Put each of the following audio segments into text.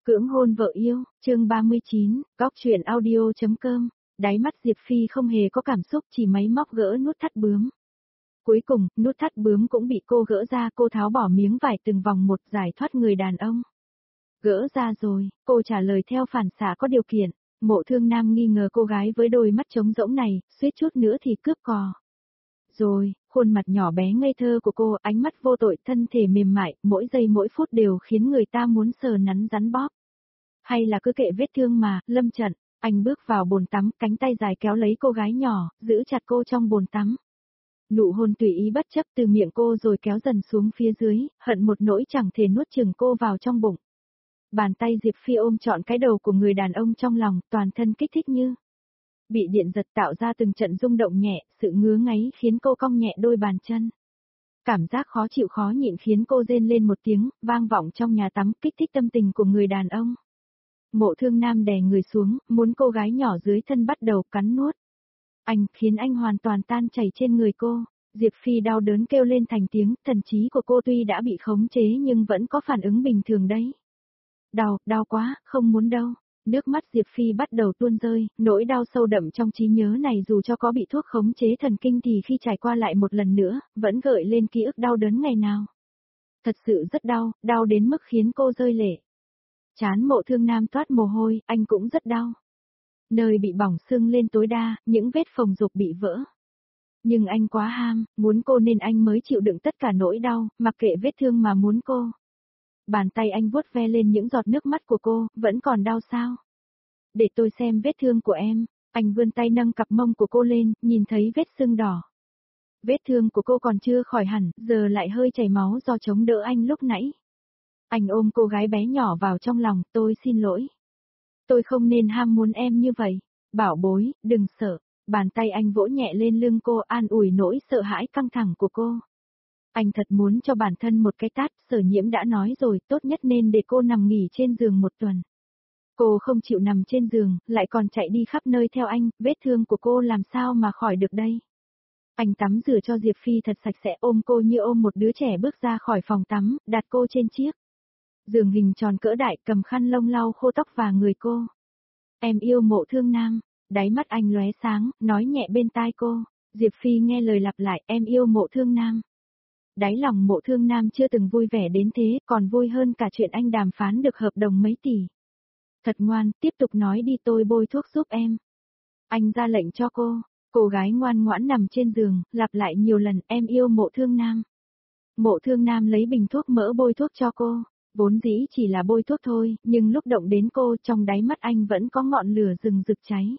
Cưỡng hôn vợ yêu, chương 39, góc truyện audio.com. Đáy mắt Diệp Phi không hề có cảm xúc, chỉ máy móc gỡ nút thắt bướm. Cuối cùng, nút thắt bướm cũng bị cô gỡ ra, cô tháo bỏ miếng vải từng vòng một giải thoát người đàn ông. Gỡ ra rồi, cô trả lời theo phản xạ có điều kiện. Mộ Thương Nam nghi ngờ cô gái với đôi mắt trống rỗng này, suýt chút nữa thì cướp cò. Rồi, khuôn mặt nhỏ bé ngây thơ của cô, ánh mắt vô tội, thân thể mềm mại, mỗi giây mỗi phút đều khiến người ta muốn sờ nắn rắn bóp. Hay là cứ kệ vết thương mà, Lâm Trận, anh bước vào bồn tắm, cánh tay dài kéo lấy cô gái nhỏ, giữ chặt cô trong bồn tắm. Nụ hôn tùy ý bất chấp từ miệng cô rồi kéo dần xuống phía dưới, hận một nỗi chẳng thể nuốt chửng cô vào trong bụng. Bàn tay Diệp Phi ôm trọn cái đầu của người đàn ông trong lòng, toàn thân kích thích như bị điện giật, tạo ra từng trận rung động nhẹ, sự ngứa ngáy khiến cô cong nhẹ đôi bàn chân. Cảm giác khó chịu khó nhịn khiến cô rên lên một tiếng, vang vọng trong nhà tắm, kích thích tâm tình của người đàn ông. Mộ Thương Nam đè người xuống, muốn cô gái nhỏ dưới thân bắt đầu cắn nuốt. Anh, khiến anh hoàn toàn tan chảy trên người cô. Diệp Phi đau đớn kêu lên thành tiếng, thần trí của cô tuy đã bị khống chế nhưng vẫn có phản ứng bình thường đấy. Đau quá, không muốn đâu. Nước mắt Diệp Phi bắt đầu tuôn rơi, nỗi đau sâu đậm trong trí nhớ này dù cho có bị thuốc khống chế thần kinh thì khi trải qua lại một lần nữa, vẫn gợi lên ký ức đau đớn ngày nào. Thật sự rất đau, đau đến mức khiến cô rơi lệ. Trán Mộ Thương Nam toát mồ hôi, anh cũng rất đau. Nơi bị bỏng sưng lên tối đa, những vết phồng rộp bị vỡ. Nhưng anh quá ham, muốn cô nên anh mới chịu đựng tất cả nỗi đau, mặc kệ vết thương mà muốn cô. Bàn tay anh vuốt ve lên những giọt nước mắt của cô, vẫn còn đau sao? Để tôi xem vết thương của em. Anh vươn tay nâng cặp mông của cô lên, nhìn thấy vết sưng đỏ. Vết thương của cô còn chưa khỏi hẳn, giờ lại hơi chảy máu do chống đỡ anh lúc nãy. Anh ôm cô gái bé nhỏ vào trong lòng, tôi xin lỗi. Tôi không nên ham muốn em như vậy. Bảo bối, đừng sợ. Bàn tay anh vỗ nhẹ lên lưng cô, an ủi nỗi sợ hãi căng thẳng của cô. Anh thật muốn cho bản thân một cái tát, Sở Nhiễm đã nói rồi, tốt nhất nên để cô nằm nghỉ trên giường một tuần. Cô không chịu nằm trên giường, lại còn chạy đi khắp nơi theo anh, vết thương của cô làm sao mà khỏi được đây. Anh tắm rửa cho Diệp Phi thật sạch sẽ, ôm cô như ôm một đứa trẻ bước ra khỏi phòng tắm, đặt cô trên chiếc giường hình tròn cỡ đại, cầm khăn lông lau khô tóc và người cô. Em yêu Mộ Thương Nam. Đáy mắt anh lóe sáng, nói nhẹ bên tai cô. Diệp Phi nghe lời lặp lại, em yêu Mộ Thương Nam. Đáy lòng Mộ Thương Nam chưa từng vui vẻ đến thế, còn vui hơn cả chuyện anh đàm phán được hợp đồng mấy tỷ. Thật ngoan, tiếp tục nói đi, tôi bôi thuốc giúp em. Anh ra lệnh cho cô gái ngoan ngoãn nằm trên giường, lặp lại nhiều lần, em yêu Mộ Thương Nam. Mộ Thương Nam lấy bình thuốc mỡ bôi thuốc cho cô, vốn dĩ chỉ là bôi thuốc thôi, nhưng lúc động đến cô, trong đáy mắt anh vẫn có ngọn lửa rừng rực cháy.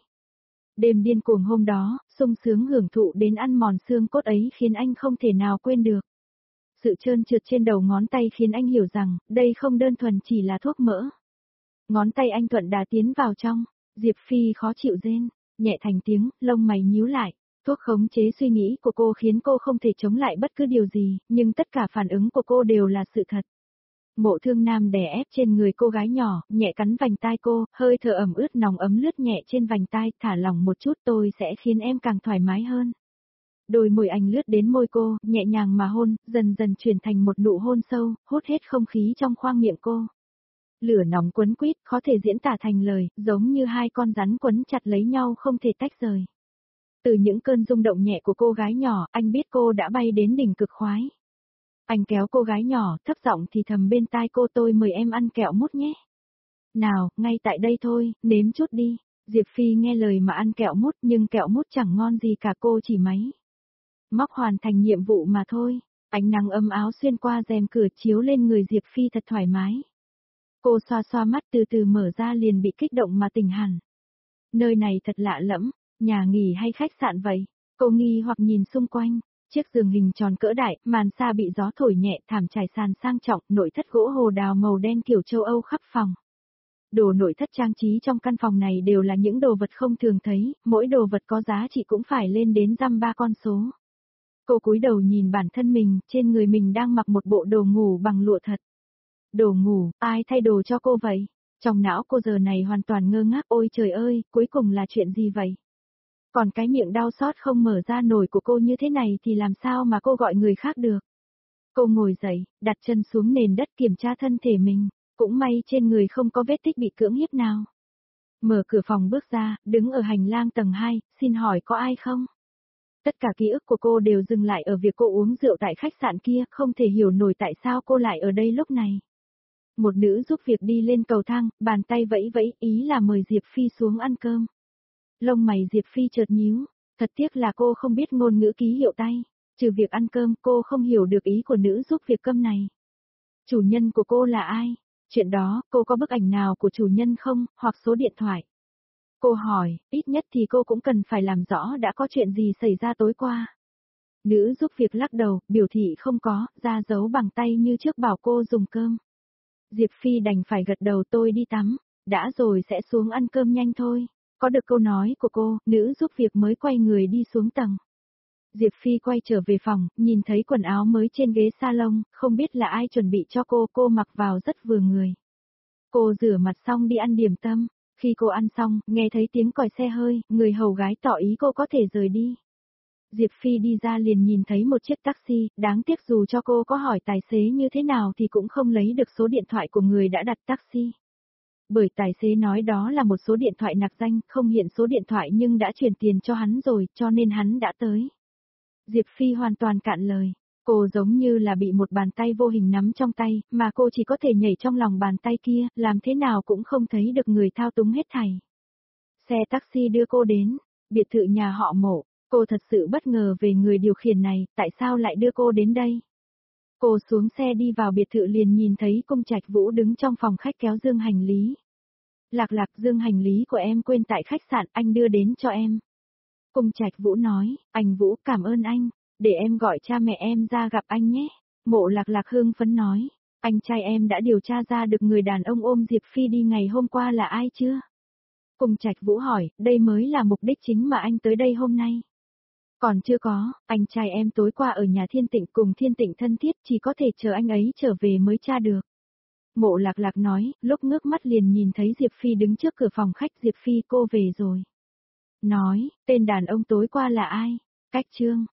Đêm điên cuồng hôm đó, sung sướng hưởng thụ đến ăn mòn xương cốt ấy khiến anh không thể nào quên được. Sự trơn trượt trên đầu ngón tay khiến anh hiểu rằng, đây không đơn thuần chỉ là thuốc mỡ. Ngón tay anh thuận đà tiến vào trong, Diệp Phi khó chịu rên, nhẹ thành tiếng, lông mày nhíu lại. Thuốc khống chế suy nghĩ của cô khiến cô không thể chống lại bất cứ điều gì, nhưng tất cả phản ứng của cô đều là sự thật. Mộ Thương Nam đè ép trên người cô gái nhỏ, nhẹ cắn vành tai cô, hơi thở ẩm ướt nóng ấm lướt nhẹ trên vành tai, thả lỏng một chút, tôi sẽ khiến em càng thoải mái hơn. Đôi môi anh lướt đến môi cô, nhẹ nhàng mà hôn, dần dần chuyển thành một nụ hôn sâu, hút hết không khí trong khoang miệng cô. Lửa nóng quấn quýt, khó thể diễn tả thành lời, giống như hai con rắn quấn chặt lấy nhau không thể tách rời. Từ những cơn rung động nhẹ của cô gái nhỏ, anh biết cô đã bay đến đỉnh cực khoái. Anh kéo cô gái nhỏ, thấp giọng thì thầm bên tai cô, tôi mời em ăn kẹo mút nhé. Nào, ngay tại đây thôi, nếm chút đi. Diệp Phi nghe lời mà ăn kẹo mút, nhưng kẹo mút chẳng ngon gì cả, cô chỉ máy móc hoàn thành nhiệm vụ mà thôi. Ánh nắng ấm áo xuyên qua rèm cửa chiếu lên người Diệp Phi thật thoải mái. Cô xoa xoa mắt từ từ mở ra liền bị kích động mà tỉnh hẳn. Nơi này thật lạ lẫm, nhà nghỉ hay khách sạn vậy? Cô nghi hoặc nhìn xung quanh. Chiếc giường hình tròn cỡ đại, màn sa bị gió thổi nhẹ, thảm trải sàn sang trọng, nội thất gỗ hồ đào màu đen kiểu châu Âu khắp phòng. Đồ nội thất trang trí trong căn phòng này đều là những đồ vật không thường thấy, mỗi đồ vật có giá trị cũng phải lên đến dăm ba con số. Cô cúi đầu nhìn bản thân mình, trên người mình đang mặc một bộ đồ ngủ bằng lụa thật. Đồ ngủ, ai thay đồ cho cô vậy? Trong não cô giờ này hoàn toàn ngơ ngác, ôi trời ơi, cuối cùng là chuyện gì vậy? Còn cái miệng đau xót không mở ra nổi của cô như thế này thì làm sao mà cô gọi người khác được? Cô ngồi dậy, đặt chân xuống nền đất kiểm tra thân thể mình. Cũng may trên người không có vết tích bị cưỡng hiếp nào. Mở cửa phòng bước ra, đứng ở hành lang tầng 2, xin hỏi có ai không? Tất cả ký ức của cô đều dừng lại ở việc cô uống rượu tại khách sạn kia, không thể hiểu nổi tại sao cô lại ở đây lúc này. Một nữ giúp việc đi lên cầu thang, bàn tay vẫy vẫy, ý là mời Diệp Phi xuống ăn cơm. Lông mày Diệp Phi chợt nhíu, thật tiếc là cô không biết ngôn ngữ ký hiệu tay, trừ việc ăn cơm cô không hiểu được ý của nữ giúp việc cơm này. Chủ nhân của cô là ai? Chuyện đó, cô có bức ảnh nào của chủ nhân không, hoặc số điện thoại? Cô hỏi, ít nhất thì cô cũng cần phải làm rõ đã có chuyện gì xảy ra tối qua. Nữ giúp việc lắc đầu, biểu thị không có, ra dấu bằng tay như trước bảo cô dùng cơm. Diệp Phi đành phải gật đầu, tôi đi tắm, đã rồi sẽ xuống ăn cơm nhanh thôi. Có được câu nói của cô, nữ giúp việc mới quay người đi xuống tầng. Diệp Phi quay trở về phòng, nhìn thấy quần áo mới trên ghế salon, không biết là ai chuẩn bị cho cô mặc vào rất vừa người. Cô rửa mặt xong đi ăn điểm tâm, khi cô ăn xong, nghe thấy tiếng còi xe hơi, người hầu gái tỏ ý cô có thể rời đi. Diệp Phi đi ra liền nhìn thấy một chiếc taxi, đáng tiếc dù cho cô có hỏi tài xế như thế nào thì cũng không lấy được số điện thoại của người đã đặt taxi. Bởi tài xế nói đó là một số điện thoại nạc danh, không hiện số điện thoại nhưng đã chuyển tiền cho hắn rồi, cho nên hắn đã tới. Diệp Phi hoàn toàn cạn lời. Cô giống như là bị một bàn tay vô hình nắm trong tay, mà cô chỉ có thể nhảy trong lòng bàn tay kia, làm thế nào cũng không thấy được người thao túng hết thảy. Xe taxi đưa cô đến, biệt thự nhà họ Mộ, cô thật sự bất ngờ về người điều khiển này, tại sao lại đưa cô đến đây? Cô xuống xe đi vào biệt thự liền nhìn thấy Cung Trạch Vũ đứng trong phòng khách kéo dương hành lý. Lạc lạc, dương hành lý của em quên tại khách sạn, anh đưa đến cho em. Cung Trạch Vũ nói, anh Vũ cảm ơn anh, để em gọi cha mẹ em ra gặp anh nhé. Mộ Lạc Lạc hưng phấn nói, anh trai em đã điều tra ra được người đàn ông ôm Diệp Phi đi ngày hôm qua là ai chưa? Cung Trạch Vũ hỏi, đây mới là mục đích chính mà anh tới đây hôm nay. Còn chưa có, anh trai em tối qua ở nhà Thiên Tịnh cùng Thiên Tịnh thân thiết, chỉ có thể chờ anh ấy trở về mới tra được. Mộ Lạc Lạc nói, lúc ngước mắt liền nhìn thấy Diệp Phi đứng trước cửa phòng khách. Diệp Phi, cô về rồi. Nói, tên đàn ông tối qua là ai? Cách Trương.